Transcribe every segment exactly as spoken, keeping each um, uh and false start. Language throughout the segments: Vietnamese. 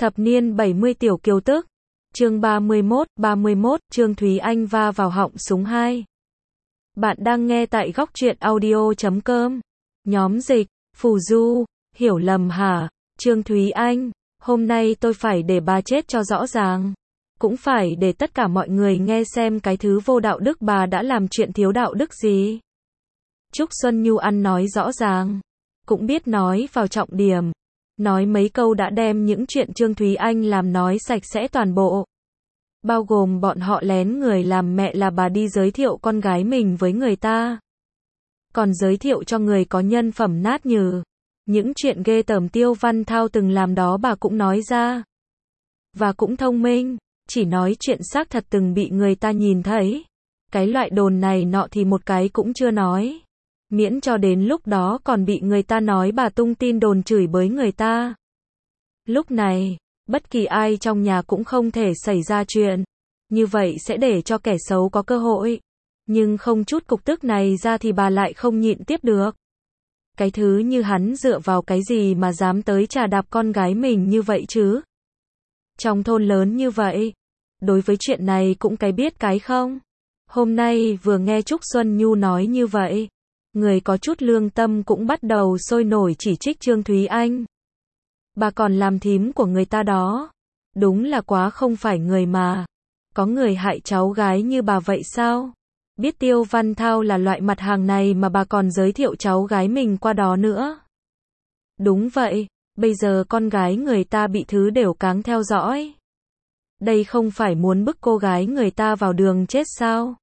Thập niên bảy mươi tiểu kiều tức. Chương ba mươi mốt, ba mươi mốt, Trương Thúy Anh va vào họng súng hai. Bạn đang nghe tại góc truyện audio chấm com. Nhóm dịch, Phù Du, hiểu lầm hả? Trương Thúy Anh, hôm nay tôi phải để bà chết cho rõ ràng. Cũng phải để tất cả mọi người nghe xem cái thứ vô đạo đức bà đã làm chuyện thiếu đạo đức gì. Trúc Xuân Nhu ăn nói rõ ràng, cũng biết nói vào trọng điểm. Nói mấy câu đã đem những chuyện Trương Thúy Anh làm nói sạch sẽ toàn bộ. Bao gồm bọn họ lén người làm mẹ là bà đi giới thiệu con gái mình với người ta. Còn giới thiệu cho người có nhân phẩm nát nhừ. Những chuyện ghê tởm Tiêu Văn Thao từng làm đó bà cũng nói ra. Và cũng thông minh, chỉ nói chuyện xác thật từng bị người ta nhìn thấy. Cái loại đồn này nọ thì một cái cũng chưa nói. Miễn cho đến lúc đó còn bị người ta nói bà tung tin đồn chửi bới người ta. Lúc này, bất kỳ ai trong nhà cũng không thể xảy ra chuyện. Như vậy sẽ để cho kẻ xấu có cơ hội. Nhưng không chút cục tức này ra thì bà lại không nhịn tiếp được. Cái thứ như hắn dựa vào cái gì mà dám tới chà đạp con gái mình như vậy chứ? Trong thôn lớn như vậy, đối với chuyện này cũng cái biết cái không? Hôm nay vừa nghe Trúc Xuân Nhu nói như vậy, người có chút lương tâm cũng bắt đầu sôi nổi chỉ trích Trương Thúy Anh. Bà còn làm thím của người ta đó. Đúng là quá không phải người mà. Có người hại cháu gái như bà vậy sao? Biết Tiêu Văn Thao là loại mặt hàng này mà bà còn giới thiệu cháu gái mình qua đó nữa. Đúng vậy, bây giờ con gái người ta bị thứ đều cáng theo dõi. Đây không phải muốn bức cô gái người ta vào đường chết sao?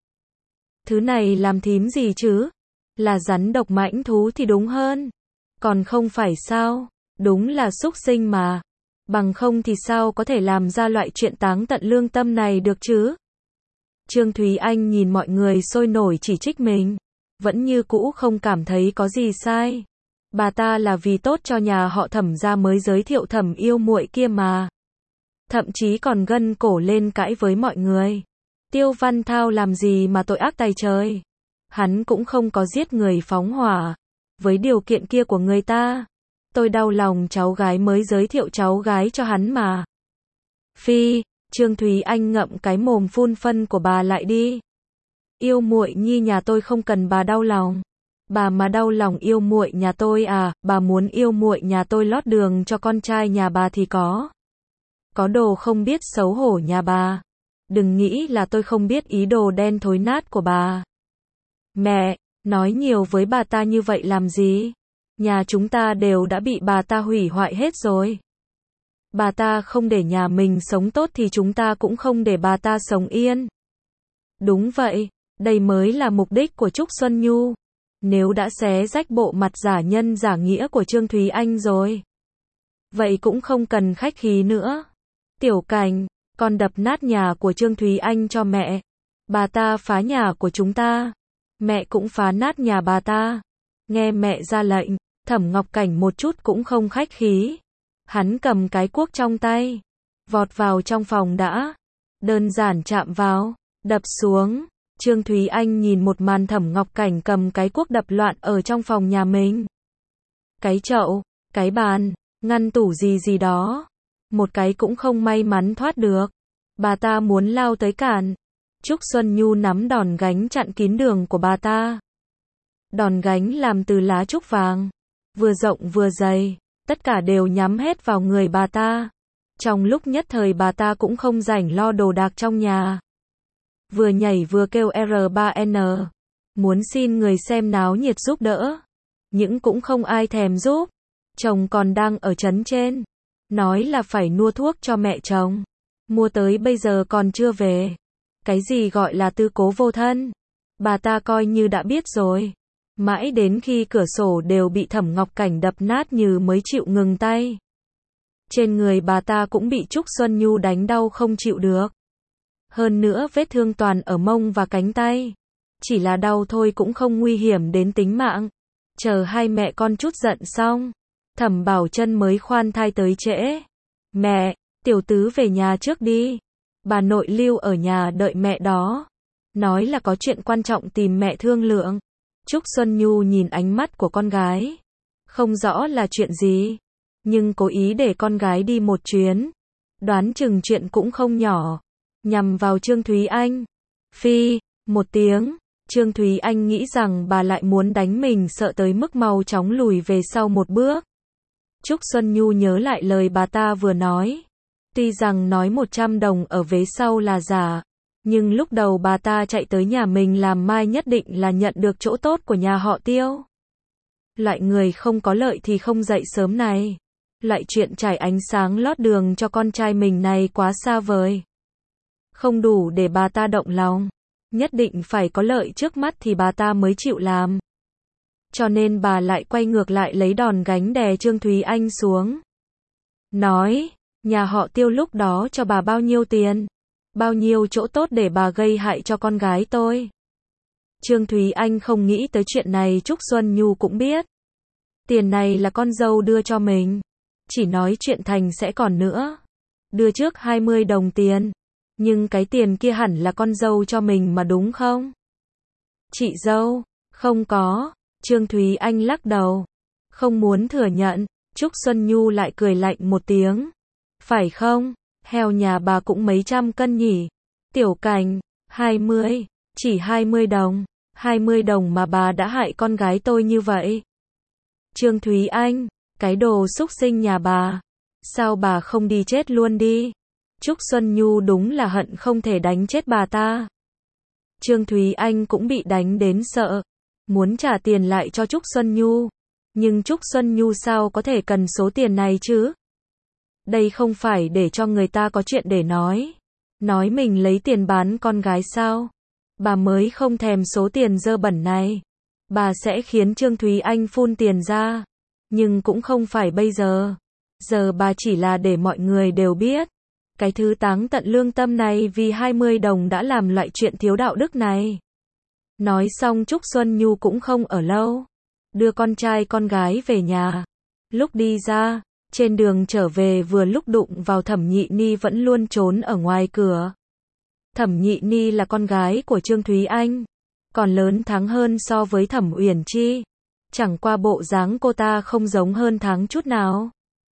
Thứ này làm thím gì chứ? Là rắn độc mãnh thú thì đúng hơn. Còn không phải sao? Đúng là súc sinh mà. Bằng không thì sao có thể làm ra loại chuyện táng tận lương tâm này được chứ? Trương Thúy Anh nhìn mọi người sôi nổi chỉ trích mình. Vẫn như cũ không cảm thấy có gì sai. Bà ta là vì tốt cho nhà họ Thẩm ra mới giới thiệu Thẩm yêu muội kia mà. Thậm chí còn gân cổ lên cãi với mọi người. Tiêu Văn Thao làm gì mà tội ác tày trời. Hắn cũng không có giết người phóng hỏa. Với điều kiện kia của người ta, tôi đau lòng cháu gái mới giới thiệu cháu gái cho hắn mà. Phi, Trương Thúy Anh ngậm cái mồm phun phân của bà lại đi. Yêu muội nhi nhà tôi không cần bà đau lòng. Bà mà đau lòng yêu muội nhà tôi à, bà muốn yêu muội nhà tôi lót đường cho con trai nhà bà thì có. Có đồ không biết xấu hổ nhà bà. Đừng nghĩ là tôi không biết ý đồ đen thối nát của bà. Mẹ, nói nhiều với bà ta như vậy làm gì? Nhà chúng ta đều đã bị bà ta hủy hoại hết rồi. Bà ta không để nhà mình sống tốt thì chúng ta cũng không để bà ta sống yên. Đúng vậy, đây mới là mục đích của Trúc Xuân Nhu. Nếu đã xé rách bộ mặt giả nhân giả nghĩa của Trương Thúy Anh rồi, vậy cũng không cần khách khí nữa. Tiểu Cảnh, con đập nát nhà của Trương Thúy Anh cho mẹ. Bà ta phá nhà của chúng ta. Mẹ cũng phá nát nhà bà ta. Nghe mẹ ra lệnh, Thẩm Ngọc Cảnh một chút cũng không khách khí. Hắn cầm cái cuốc trong tay, vọt vào trong phòng đã. Đơn giản chạm vào, đập xuống. Trương Thúy Anh nhìn một màn Thẩm Ngọc Cảnh cầm cái cuốc đập loạn ở trong phòng nhà mình. Cái chậu, cái bàn, ngăn tủ gì gì đó. Một cái cũng không may mắn thoát được. Bà ta muốn lao tới cản. Trúc Xuân Nhu nắm đòn gánh chặn kín đường của bà ta. Đòn gánh làm từ lá trúc vàng, vừa rộng vừa dày, tất cả đều nhắm hết vào người bà ta. Trong lúc nhất thời bà ta cũng không rảnh lo đồ đạc trong nhà. Vừa nhảy vừa kêu R ba N, muốn xin người xem náo nhiệt giúp đỡ. Nhưng cũng không ai thèm giúp. Chồng còn đang ở trấn trên, nói là phải mua thuốc cho mẹ chồng. Mua tới bây giờ còn chưa về. Cái gì gọi là tư cố vô thân? Bà ta coi như đã biết rồi. Mãi đến khi cửa sổ đều bị Thẩm Ngọc Cảnh đập nát như mới chịu ngừng tay. Trên người bà ta cũng bị Trúc Xuân Nhu đánh đau không chịu được. Hơn nữa vết thương toàn ở mông và cánh tay. Chỉ là đau thôi cũng không nguy hiểm đến tính mạng. Chờ hai mẹ con chút giận xong, Thẩm Bảo Chân mới khoan thai tới trễ. Mẹ, tiểu tứ về nhà trước đi. Bà nội lưu ở nhà đợi mẹ đó. Nói là có chuyện quan trọng tìm mẹ thương lượng. Trúc Xuân Nhu nhìn ánh mắt của con gái. Không rõ là chuyện gì. Nhưng cố ý để con gái đi một chuyến. đoán chừng chuyện cũng không nhỏ, nhằm vào Trương Thúy Anh. Phi, một tiếng, Trương Thúy Anh nghĩ rằng bà lại muốn đánh mình, sợ tới mức mau chóng lùi về sau một bước. Trúc Xuân Nhu nhớ lại lời bà ta vừa nói. Tuy rằng nói một trăm đồng ở vế sau là giả, nhưng lúc đầu bà ta chạy tới nhà mình làm mai nhất định là nhận được chỗ tốt của nhà họ Tiêu. Loại người không có lợi thì không dậy sớm này. Loại chuyện trải ánh sáng lót đường cho con trai mình này quá xa vời. Không đủ để bà ta động lòng. Nhất định phải có lợi trước mắt thì bà ta mới chịu làm. Cho nên bà lại quay ngược lại lấy đòn gánh đè Trương Thúy Anh xuống. Nói, nhà họ Tiêu lúc đó cho bà bao nhiêu tiền? Bao nhiêu chỗ tốt để bà gây hại cho con gái tôi? Trương Thúy Anh không nghĩ tới chuyện này, Trúc Xuân Nhu cũng biết. Tiền này là con dâu đưa cho mình. Chỉ nói chuyện thành sẽ còn nữa. Đưa trước hai mươi đồng tiền. Nhưng cái tiền kia hẳn là con dâu cho mình mà đúng không? Chị dâu, không có. Trương Thúy Anh lắc đầu. Không muốn thừa nhận. Trúc Xuân Nhu lại cười lạnh một tiếng. Phải không? Heo nhà bà cũng mấy trăm cân nhỉ? Tiểu Cảnh, hai mươi. Chỉ hai mươi đồng. hai mươi đồng mà bà đã hại con gái tôi như vậy. Trương Thúy Anh, cái đồ súc sinh nhà bà. Sao bà không đi chết luôn đi? Trúc Xuân Nhu đúng là hận không thể đánh chết bà ta. Trương Thúy Anh cũng bị đánh đến sợ. Muốn trả tiền lại cho Trúc Xuân Nhu. Nhưng Trúc Xuân Nhu sao có thể cần số tiền này chứ? Đây không phải để cho người ta có chuyện để nói. Nói mình lấy tiền bán con gái sao? Bà mới không thèm số tiền dơ bẩn này. Bà sẽ khiến Trương Thúy Anh phun tiền ra. Nhưng cũng không phải bây giờ. Giờ bà chỉ là để mọi người đều biết. Cái thứ táng tận lương tâm này vì hai mươi đồng đã làm loại chuyện thiếu đạo đức này. Nói xong Trúc Xuân Nhu cũng không ở lâu. Đưa con trai con gái về nhà. Lúc đi ra, trên đường trở về vừa lúc đụng vào Thẩm Nhị Ni vẫn luôn trốn ở ngoài cửa. Thẩm Nhị Ni là con gái của Trương Thúy Anh. Còn lớn tháng hơn so với Thẩm Uyển Chi. Chẳng qua bộ dáng cô ta không giống hơn tháng chút nào.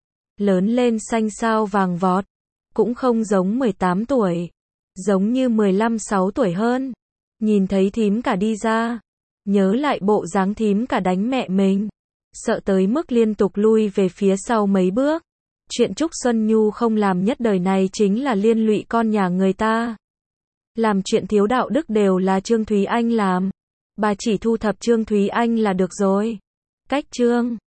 Lớn lên xanh xao vàng vọt. Cũng không giống mười tám tuổi. Giống như mười lăm sáu tuổi hơn. Nhìn thấy thím cả đi ra. Nhớ lại bộ dáng thím cả đánh mẹ mình. Sợ tới mức liên tục lui về phía sau mấy bước. Chuyện Trúc Xuân Nhu không làm nhất đời này chính là liên lụy con nhà người ta. Làm chuyện thiếu đạo đức đều là Trương Thúy Anh làm. Bà chỉ thu thập Trương Thúy Anh là được rồi. Cách Trương